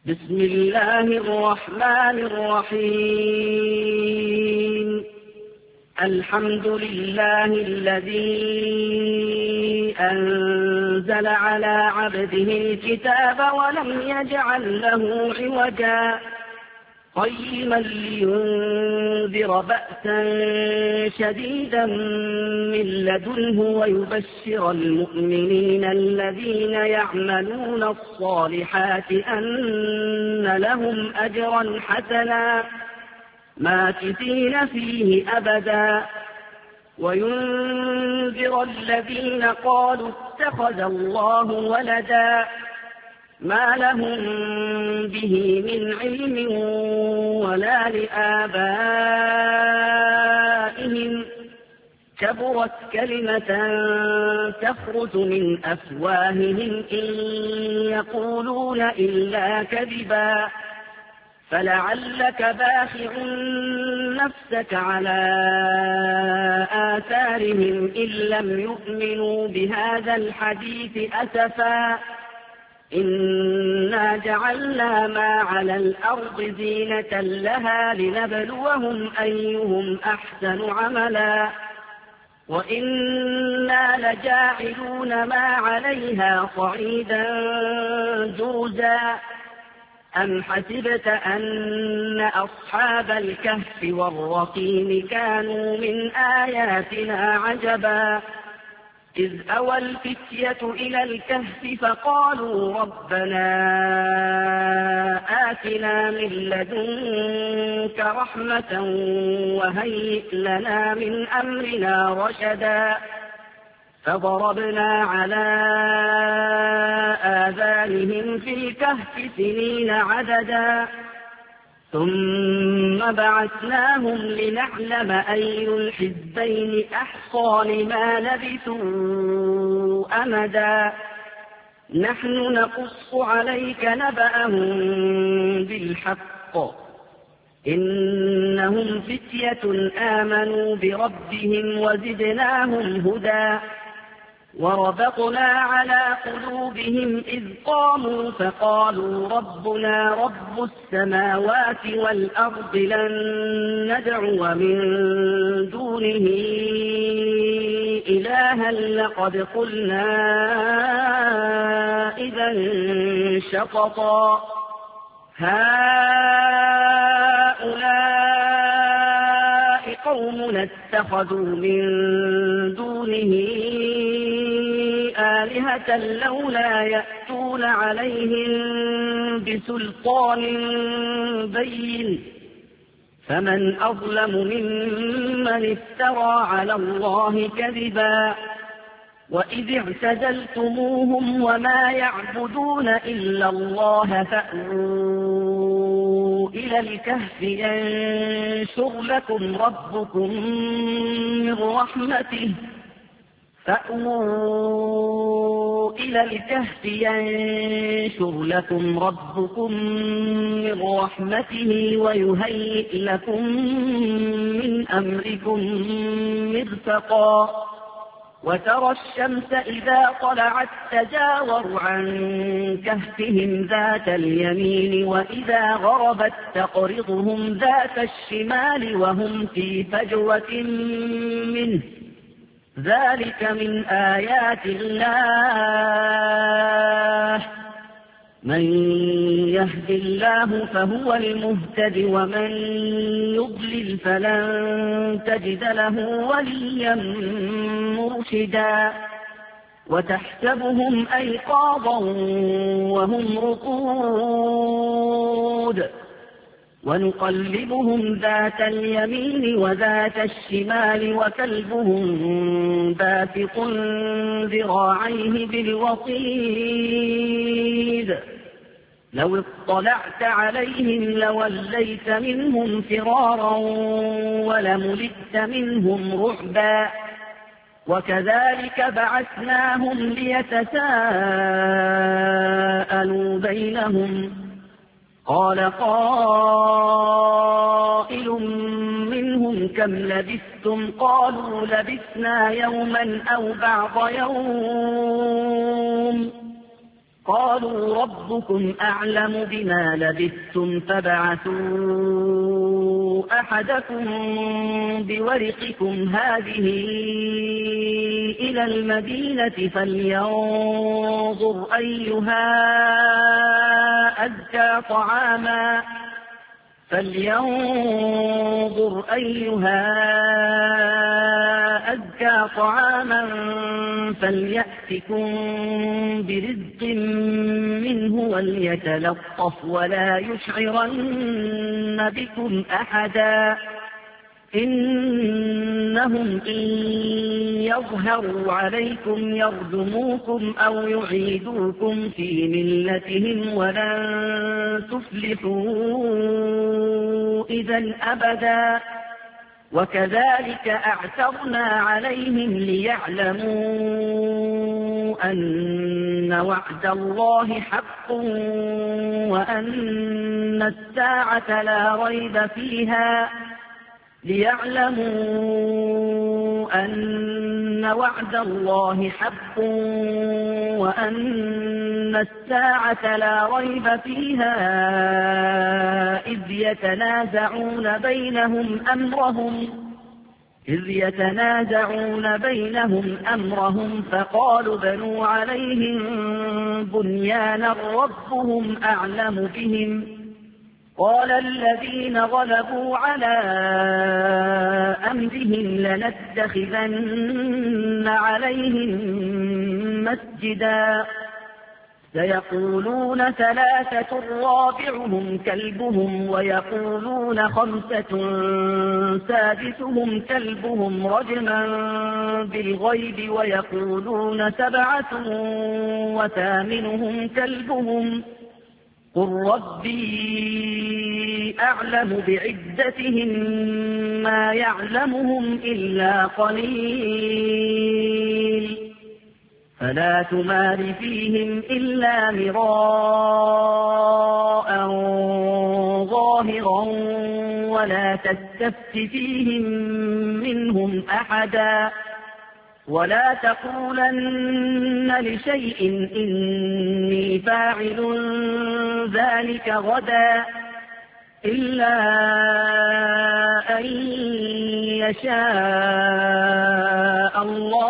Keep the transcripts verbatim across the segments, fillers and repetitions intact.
بسم الله الرحمن الرحيم. الحمد لله الذي أنزل على عبده الكتاب ولم يجعل له عوجا قيما لينذر بأسا شديدا من لدنه ويبشر المؤمنين الذين يعملون الصالحات أن لهم أجرا حسنا ماكثين فيه أبدا وينذر الذين قالوا اتخذ الله ولدا ما لهم به من علم ولا لآبائهم كبرت كلمة تخرج من أفواههم إن يقولون إلا كذبا فلعلك باخع نفسك على آثارهم إن لم يؤمنوا بهذا الحديث أسفا إنا جعلنا ما على الأرض زينة لها لنبلوهم أيهم أحسن عملا وإنا لجاعلون ما عليها صعيدا جرزا أم حسبت أن أصحاب الكهف والرقيم كانوا من آياتنا عجبا إذ أوى الفتية إلى الكهف فقالوا ربنا آتنا من لدنك رحمة وهيئ لنا من أمرنا رشدا فضربنا على آذانهم في الكهف سنين عددا ثم بعثناهم لنعلم أي الحزبين أحصى لما لبثوا أمدا نحن نقص عليك نبأهم بالحق إنهم فتية آمنوا بربهم وزدناهم هدى وربطنا على قلوبهم إذ قاموا فقالوا ربنا رب السماوات والأرض لن ندعو من دونه إلها لقد قلنا إذا شططا هؤلاء قومنا اتخذوا من دونه آلهة لولا يأتون عليهم بسلطان بين فمن أظلم ممن افترى على الله كذبا وإذ اعتزلتموهم وما يعبدون إلا الله فأووا إلى الكهف ينشر لكم ربكم من رحمته فأووا إلى الكهف ينشر لكم ربكم من رحمته ويهيئ لكم من أمركم مرفقا وترى الشمس إذا طلعت تجاور عن كهفهم ذات اليمين وإذا غربت تقرضهم ذات الشمال وهم في فجوة منه ذلك من آيات الله من يهد الله فهو المهتد ومن يضلل فلن تجد له وليا مرشدا وتحسبهم أيقاظا وهم رقود ونقلبهم ذات اليمين وذات الشمال وكلبهم باسط ذراعيه بالوصيد لو اطلعت عليهم لوليت منهم فرارا ولملئت منهم رعبا وكذلك بعثناهم ليتساءلوا بينهم قال قائل منهم كم لبثتم قالوا لبثنا يوما أو بعض يوم قالوا ربكم أعلم بما لبثتم فابعثوا أحدكم بورقكم هذه إلى المدينة فلينظر أيها أزكى طعاما فلينظر أيها أزكى طعاما فليأتكم برزق منه وليتلطف ولا يشعرن بكم أحدا إنهم إن يظهروا عليكم يرجموكم أو يعيدوكم في ملتهم ولن تفلحوا إذا أبدا وكذلك أعثرنا عليهم ليعلموا أن وعد الله حق وأن الساعة لا ريب فيها ليعلموا أن وعد الله حق وأن الساعة لا ريب فيها إذ يتنازعون بينهم أمرهم إذ يتنازعون بينهم أمرهم فقالوا بنوا عليهم بنيانا ربهم أعلم بهم قال الذين غلبوا على أمرهم لنتخذن عليهم مسجدا سيقولون ثلاثة رابعهم كلبهم ويقولون خمسة سادسهم كلبهم رجما بالغيب ويقولون سبعة وثامنهم كلبهم قل ربي أعلم بعدتهم ما يعلمهم إلا قليل فلا تمار فيهم إلا مراء ظاهرا ولا تستفت فيهم منهم أحدا ولا تقولن لشيء إني فاعل ذلك غدا إلا أن يشاء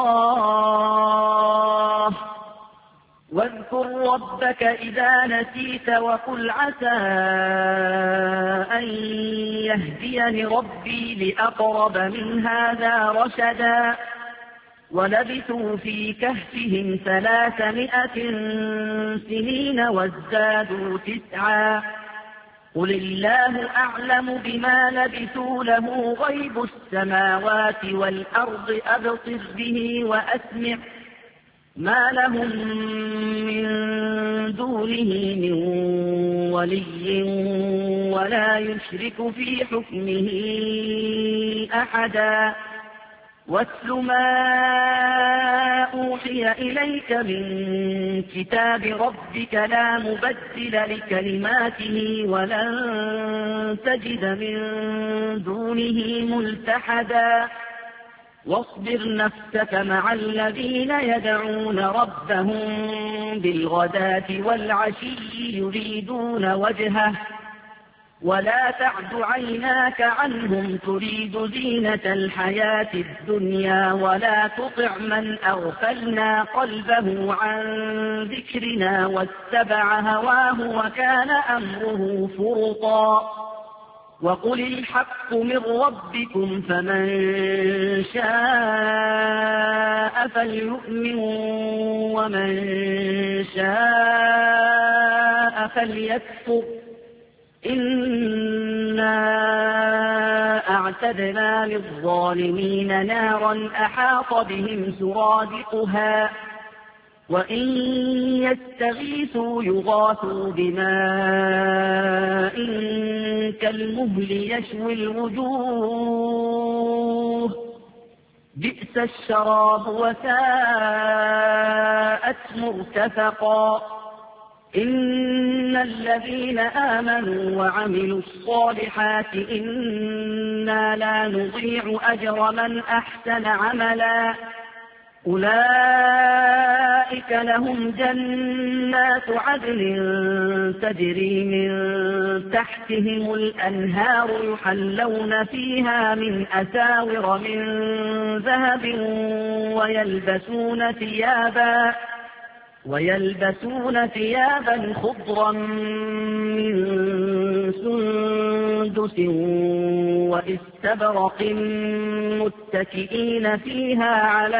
الله واذكر ربك إذا نسيت وقل عسى أن يهديني ربي لأقرب من هذا رشدا ولبثوا في كهفهم ثلاثمائة سنين وازدادوا تسعا قل الله أعلم بما لبثوا له غيب السماوات والأرض أبصر به وأسمع ما لهم من دونه من ولي ولا يشرك في حكمه أحدا واتل ما أوحي إليك من كتاب ربك لا مبدل لكلماته ولن تجد من دونه ملتحدا واصبر نفسك مع الذين يدعون ربهم بالغداة والعشي يريدون وجهه ولا تعد عيناك عنهم تريد زينة الحياة الدنيا ولا تطع من أغفلنا قلبه عن ذكرنا واتبع هواه وكان أمره فرطا وقل الحق من ربكم فمن شاء فليؤمن ومن شاء فليكفر إنا أعتدنا للظالمين نارا أحاط بهم سرادقها وإن يستغيثوا يغاثوا بماء كالمهل يشوي الوجوه بئس الشراب وساءت مرتفقا إن الذين آمنوا وعملوا الصالحات إنا لا نضيع أجر من أحسن عملا أولئك لهم جنات عدن تجري من تحتهم الأنهار يحلون فيها من أساور من ذهب ويلبسون ثيابا ويلبسون ثيابا خضرا من سندس واستبرق متكئين فيها على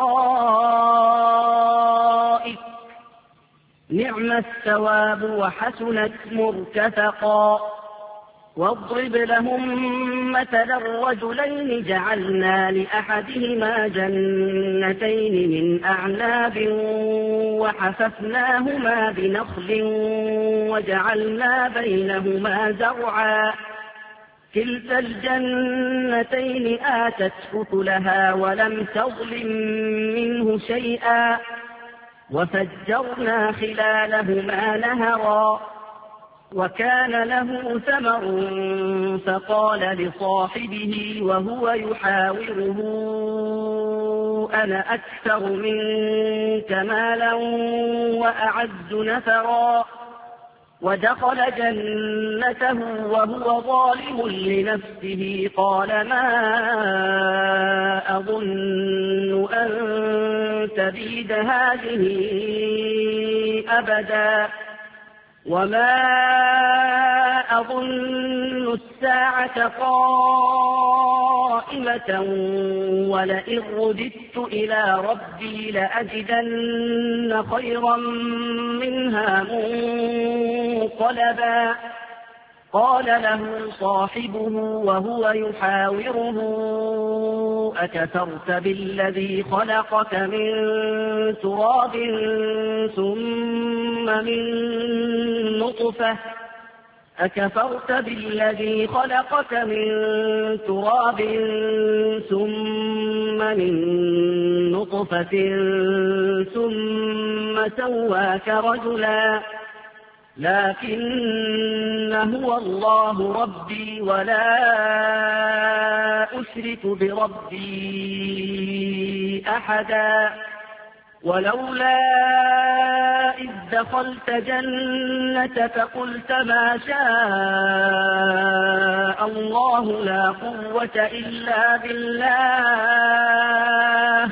الأرائك نعم الثواب وحسنت مرتفقا. واضرب لهم مثلا الرجلين جعلنا لأحدهما جنتين من أعناب وحففناهما بنخل وجعلنا بينهما زرعا كلتا الجنتين آتت أكلها ولم تظلم منه شيئا وفجرنا خلالهما نهرا وكان له ثمر فقال لصاحبه وهو يحاوره أنا أكثر منك مالا وأعز نفرا ودخل جنته وهو ظالم لنفسه قال ما أظن أن تبيد هذه أبدا وما أظن الساعة قائمة ولئن رددت إلى ربي لأجدن خيرا منها منقلبا. قال له صاحبه وهو يحاوره أكفرت بالذي خلقك من تراب ثم من نطفة أكفرت بالذي خلقك من تراب ثم من نطفة ثم سواك رجلا لكن هو الله ربي ولا أشرك بربي أحدا. ولولا إذ دخلت جنتك قلت ما شاء الله لا قوة إلا بالله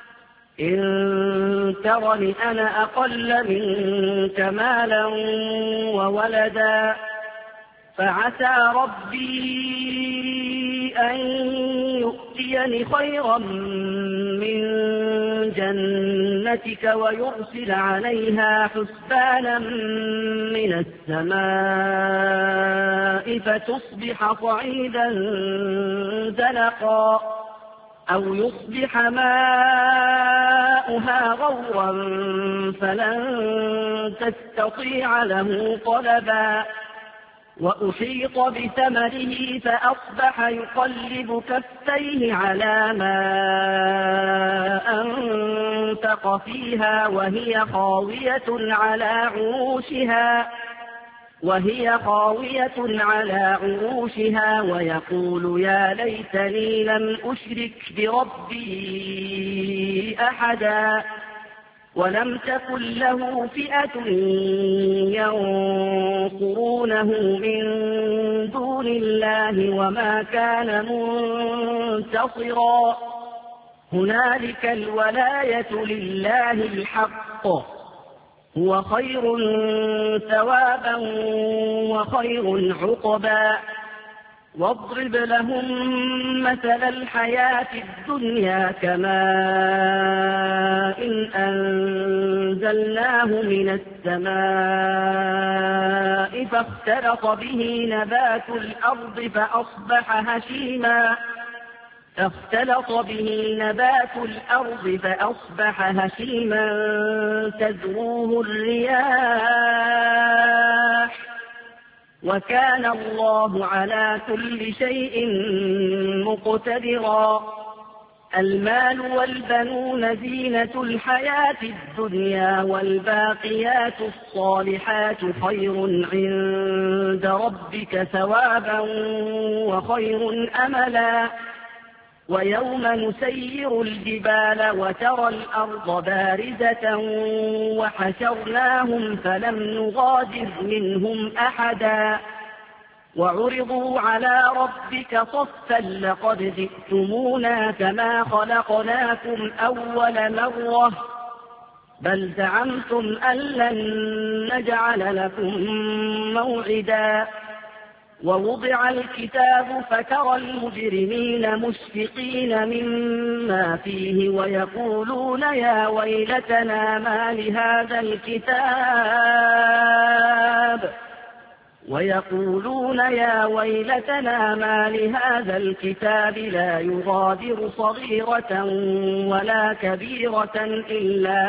إن ترني أنا أقل منك مالا وولدا فعسى ربي أن يؤتيني خيرا من جنتك ويرسل عليها حسبانا من السماء فتصبح صعيدا زلقا أو يصبح ماؤها غورا فلن تستطيع له طلبا. وأحيط بثمره فأصبح يقلب كفيه على ما أنفق فيها وهي خاوية على عروشها وهي خاوية على عروشها ويقول يا ليتني لم أشرك بربي أحدا ولم تكن له فئة ينصرونه من دون الله وما كان منتصرا. هنالك الولاية لله الحق هو خير ثوابا وخير عقبا. واضرب لهم مثل الحياة الدنيا كماء إن أنزلناه من السماء فاختلط به نبات الأرض فأصبح هشيما فاختلط به نبات الأرض فأصبح هشيما تذروه الرياح وكان الله على كل شيء مقتدرا. المال والبنون زينة الحياة الدنيا والباقيات الصالحات خير عند ربك ثوابا وخير أملا. ويوم نسير الجبال وترى الأرض بارزة وحشرناهم فلم نغادر منهم أحدا وعرضوا على ربك صفا لقد جئتمونا كما خلقناكم أول مرة بل زعمتم أن لن نجعل لكم موعدا ووضع الكتاب فترى المجرمين مشفقين مما فيه ويقولون يا ويلتنا ما لهذا الكتاب ويقولون يا ويلتنا ما لهذا الكتاب لا يغادر صغيرة ولا كبيرة إلا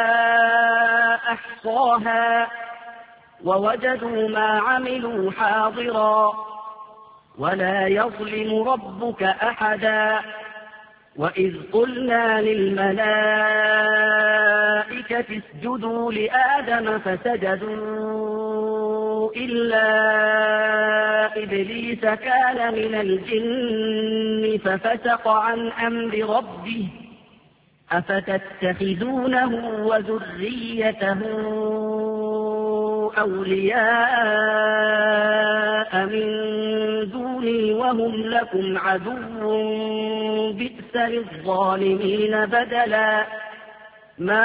أحصاها ووجدوا ما عملوا حاضرا ولا يظلم ربك أحدا وإذ قلنا للملائكة اسجدوا لآدم فسجدوا إلا إبليس كان من الجن ففسق عن أمر ربه أفتتخذونه وذريته أولياء من دوني وهم لكم عدو بئس للظالمين بدلا ما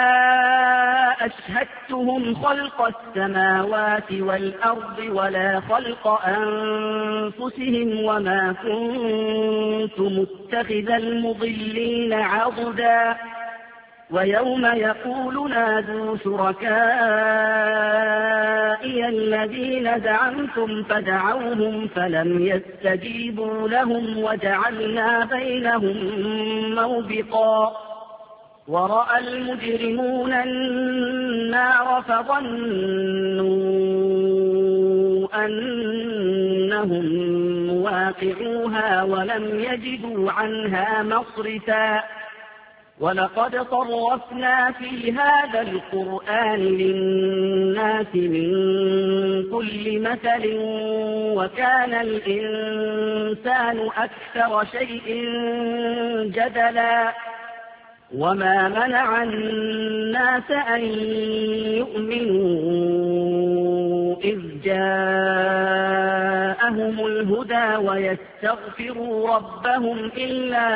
أشهدتهم خلق السماوات والأرض ولا خلق أنفسهم وما كنت متخذ المضلين عضدا ويوم يقول نادوا شركائي الذين زعمتم فدعوهم فلم يستجيبوا لهم وجعلنا بينهم موبقا ورأى المجرمون النار فظنوا أنهم مواقعوها ولم يجدوا عنها مصرفا ولقد صرفنا في هذا القرآن للناس من كل مثل وكان الإنسان أكثر شيء جدلا وما منع الناس أن يؤمنوا إذ جاءهم الهدى ويستغفروا ربهم إلا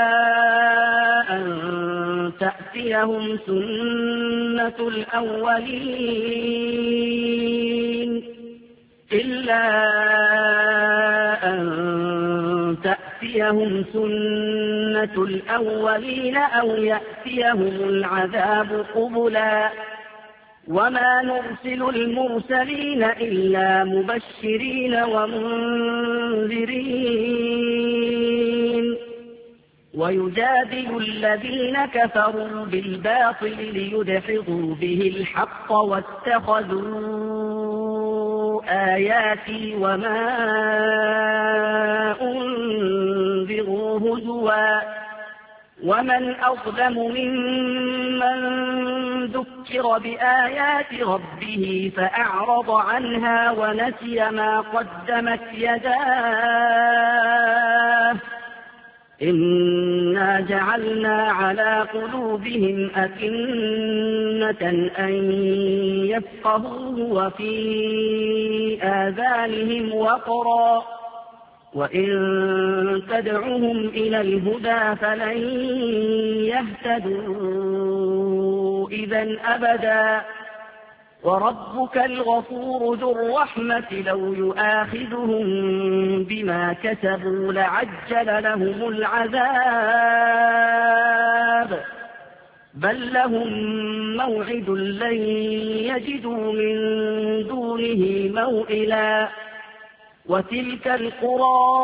أن تأتيهم سنة الأولين إلا أن تأتيهم سنة الأولين أو يأتيهم العذاب قبلا وما نرسل المرسلين إلا مبشرين ومنذرين ويجادل الذين كفروا بالباطل ليدحضوا به الحق واتخذوا آياتي وما أنذروا هزوا ومن أظلم ممن ذكر بآيات ربه فأعرض عنها ونسي ما قدمت يداه إنا جعلنا على قلوبهم أكنة أن يفقهوه وفي آذانهم وقرا وإن تدعهم إلى الهدى فلن يهتدوا إذا أبدا وربك الغفور ذو الرحمة لو يؤاخذهم بما كسبوا لعجل لهم العذاب بل لهم موعد لن يجدوا من دونه موئلا وتلك القرى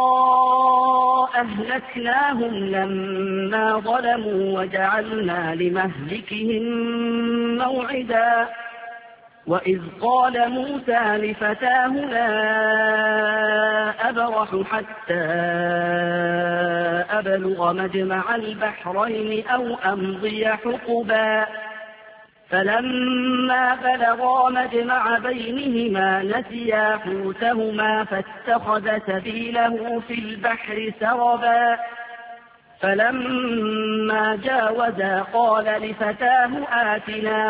أهلكناهم لما ظلموا وجعلنا لمهلكهم موعدا وإذ قال موسى لفتاه لا أبرح حتى أبلغ مجمع البحرين أو أمضي حقبا فلما بلغا مجمع بينهما نسيا حوتهما فاتخذ سبيله في البحر سربا فلما جاوزا قال لفتاه آتنا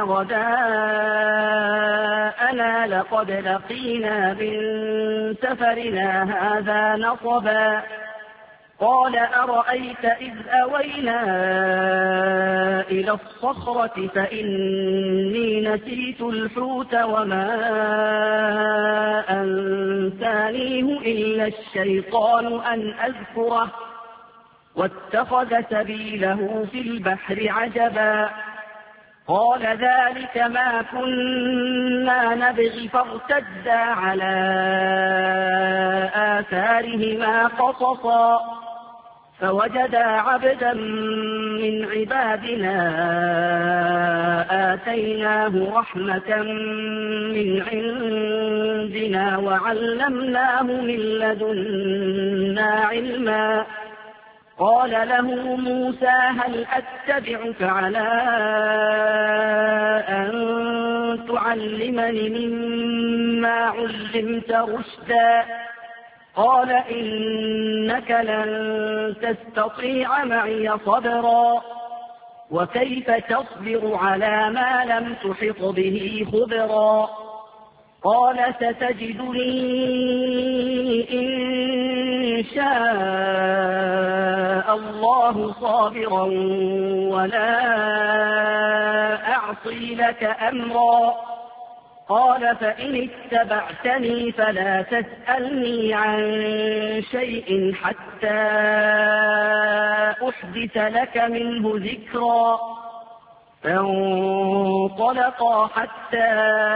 غداءنا لقد لقينا من سفرنا هذا نصبا قال أرأيت إذ أوينا إلى الصخرة فإني نسيت الحوت وما أنسانيه إلا الشيطان أن أذكره واتخذ سبيله في البحر عجبا قال ذلك ما كنا نبغي فارتدا على آثارهما قصصا فوجدا عبدا من عبادنا آتيناه رحمة من عندنا وعلمناه من لدنا علما قال له موسى هل أتبعك على أن تعلمني مما علمت رشدا قال إنك لن تستطيع معي صبرا وكيف تصبر على ما لم تحط به خبرا قال ستجدني إن شاء الله صابرا ولا أعصي لك أمرا قال فإن اتبعتني فلا تسألني عن شيء حتى أحدث لك منه ذكرا فانطلقا حتى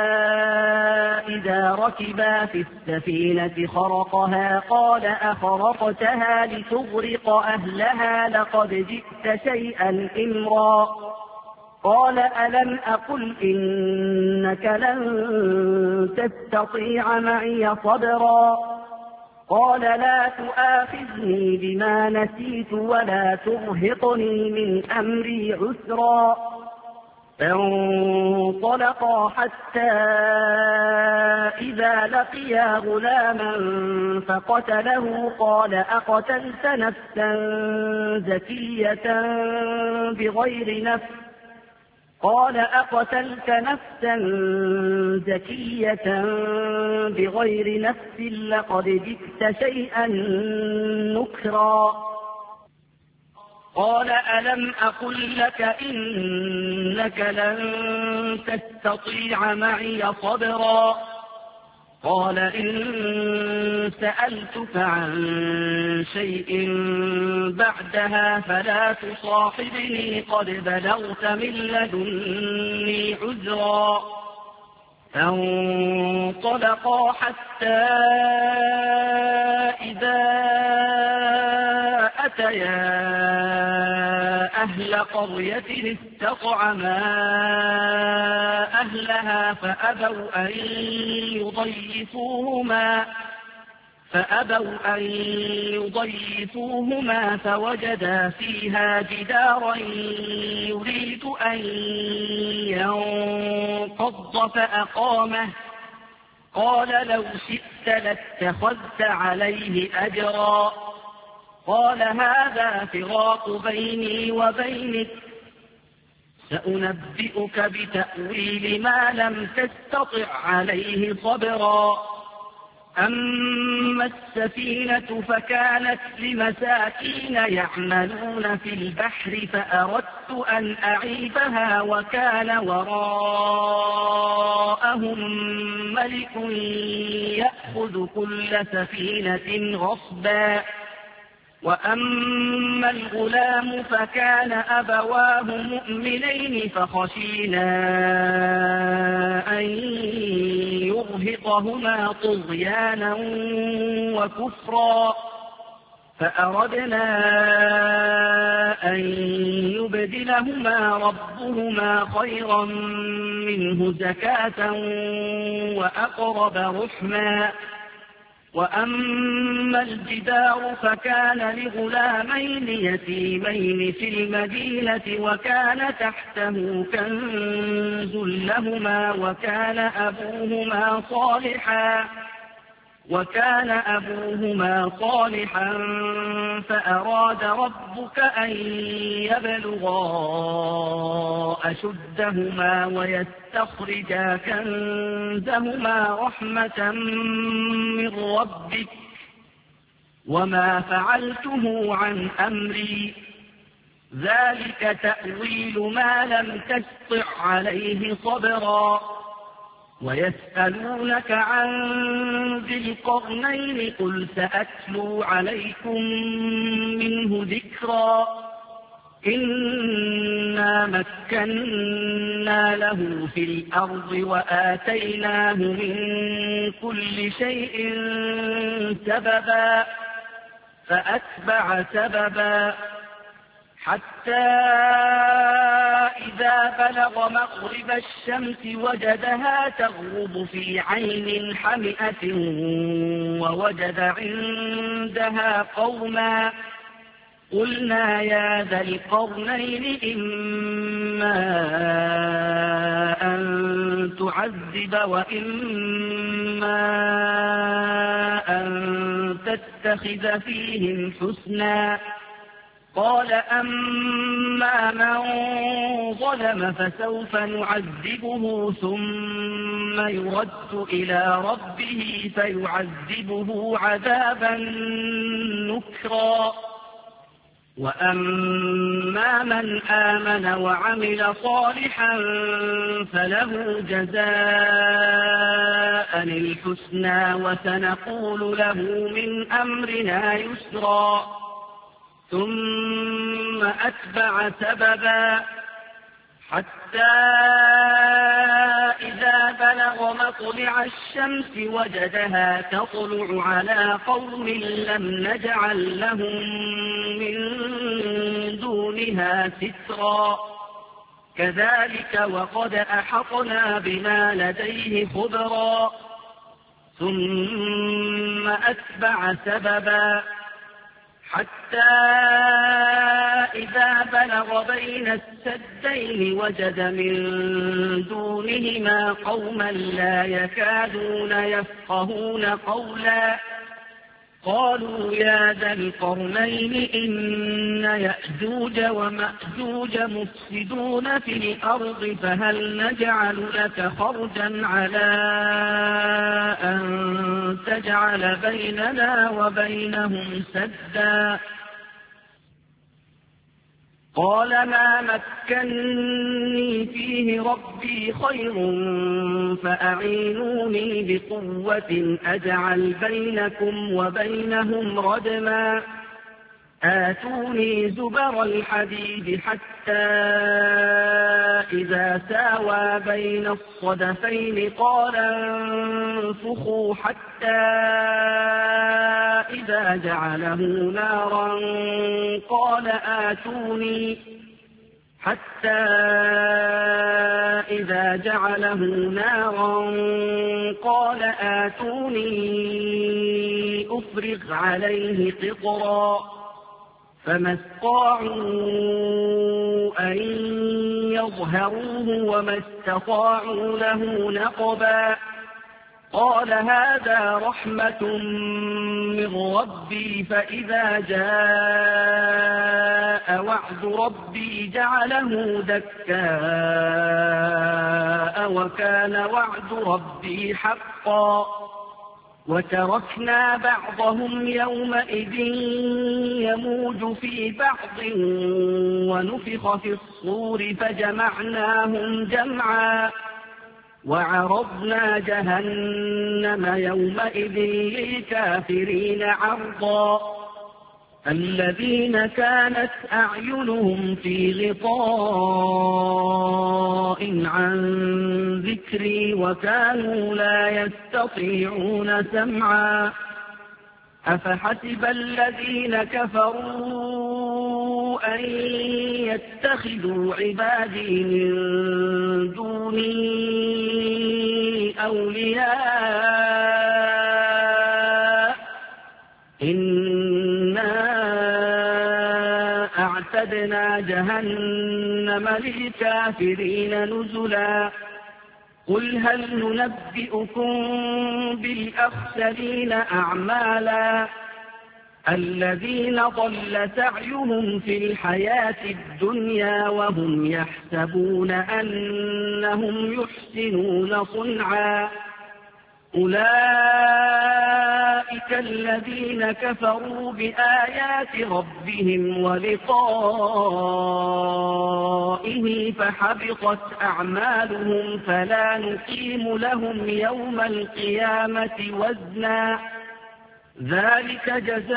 إذا ركبا في السفينة خرقها قال أخرقتها لتغرق أهلها لقد جئت شيئا إمرا قال ألم أقل إنك لن تستطيع معي صبرا قال لا تؤاخذني بما نسيت ولا ترهقني من أمري عسرا فانطلقا حتى إذا لقيا غلاما فقتله قال أقتلت نفسا زكية بغير نفس قال أقتلت نفسا زكية بغير نفس لقد جئت شيئا نكرا قال ألم أقل لك إنك لن تستطيع معي صبرا قال إن سألتك عن شيء بعدها فلا تصاحبني قد بلغت من لدني عذرا فانطلقا حتى إذا أتيا أهل قرية استطعما أهلها فأبوا أن يضيفوهما فأبوا أن يضيفوهما فوجدا فيها جدارا يريد أن ينقض فأقامه قال لو شئت لاتخذت عليه أجرا قال هذا فراق بيني وبينك سأنبئك بتأويل ما لم تستطع عليه صبرا أما السفينة فكانت لمساكين يعملون في البحر فأردت أن أعيبها وكان وراءهم ملك يأخذ كل سفينة غصبا وأما الغلام فكان أبواه مؤمنين فخشينا أن يرهقهما طغيانا وكفرا فأردنا أن يبدلهما ربهما خيرا منه زكاة وأقرب رحما وأما الجدار فكان لغلامين يتيمين في المدينة وكان تحته كنز لهما وكان أبوهما صالحا وكان أبوهما صالحا فأراد ربك أن يبلغا أشدهما ويستخرجا كنزهما رحمة من ربك وما فعلته عن أمري ذلك تأويل ما لم تستطع عليه صبرا ويسألونك عن ذي القرنين قل سأتلو عليكم منه ذكرا إنا مكنا له في الأرض وآتيناه من كل شيء سببا فأتبع سببا حتى إذا بلغ مغرب الشمس وجدها تغرب في عين حمئة ووجد عندها قوما قلنا يا ذا القرنين إما أن تعذب وإما أن تتخذ فيهم حسنا قال أما من ظلم فسوف نعذبه ثم يرد إلى ربه فيعذبه عذابا نكرا وأما من آمن وعمل صالحا فله جزاء الحسنى وسنقول له من أمرنا يسرا ثم أتبع سببا حتى إذا بلغ مطلع الشمس وجدها تطلع على قوم لم نجعل لهم من دونها سترا كذلك وقد أحطنا بما لديه خبرا ثم أتبع سببا حتى إذا بلغ بين السدين وجد من دونهما قوما لا يكادون يفقهون قولا قالوا يا ذا القرنين إن يأجوج ومأجوج مفسدون في الأرض فهل نجعل لك خرجا على أن تجعل بيننا وبينهم سدا قال ما مكني فيه ربي خير فأعينوني بقوة أجعل بينكم وبينهم ردما آتوني زبر الحديد حتى إذا ساوى بين الصدفين قال انفخوا حتى إذا جعله نارا قال آتوني حتى إذا جعله نارا قال آتوني أفرغ عليه قطرا فما استطاعوا أن يظهروه وما استطاعوا له نقبا قال هذا رحمة من ربي فإذا جاء وعد ربي جعله دكاء وكان وعد ربي حقا وتركنا بعضهم يومئذ يموج في بعض ونفخ في الصور فجمعناهم جمعا وعرضنا جهنم يومئذ للكافرين عرضا الذين كانت أعينهم في غطاء عن ذكري وكانوا لا يستطيعون سمعا أفحسب الذين كفروا أن يتخذوا عبادي من دوني أولياء إنا أعتدنا جهنم للكافرين نزلا قل هل ننبئكم بالأخسرين أعمالا الذين ضل سعيهم في الحياة الدنيا وهم يحسبون أنهم يحسنون صنعا أولئك الذين كفروا بآيات ربهم ولقائه فحبطت أعمالهم فلا نقيم لهم يوم القيامة وزنا ذلك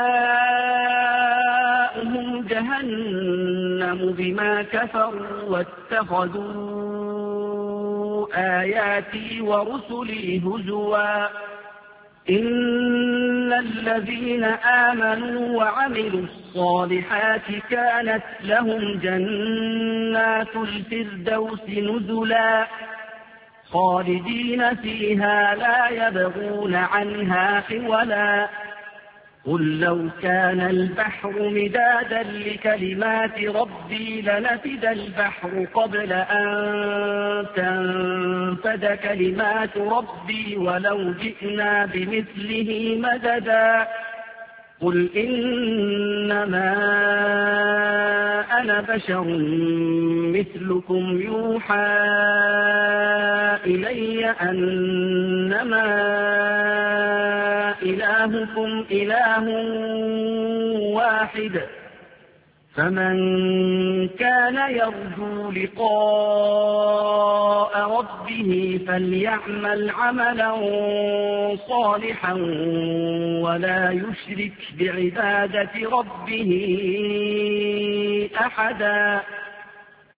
جزاؤهم جهنم بما كفروا واتخذوا آياتي ورسلي هزوا إن الذين آمنوا وعملوا الصالحات كانت لهم جنات الفردوس نزلا خالدين فيها لا يبغون عنها حولا قل لو كان البحر مدادا لكلمات ربي لنفد البحر قبل أن تنفد كلمات ربي ولو جئنا بمثله مددا قل إنما أنا بشر مثلكم يوحى إلي أنما إلهكم إله واحد فمن كان يرجو لقاء ربه فليعمل عملا صالحا ولا يشرك بعبادة ربه أحدا.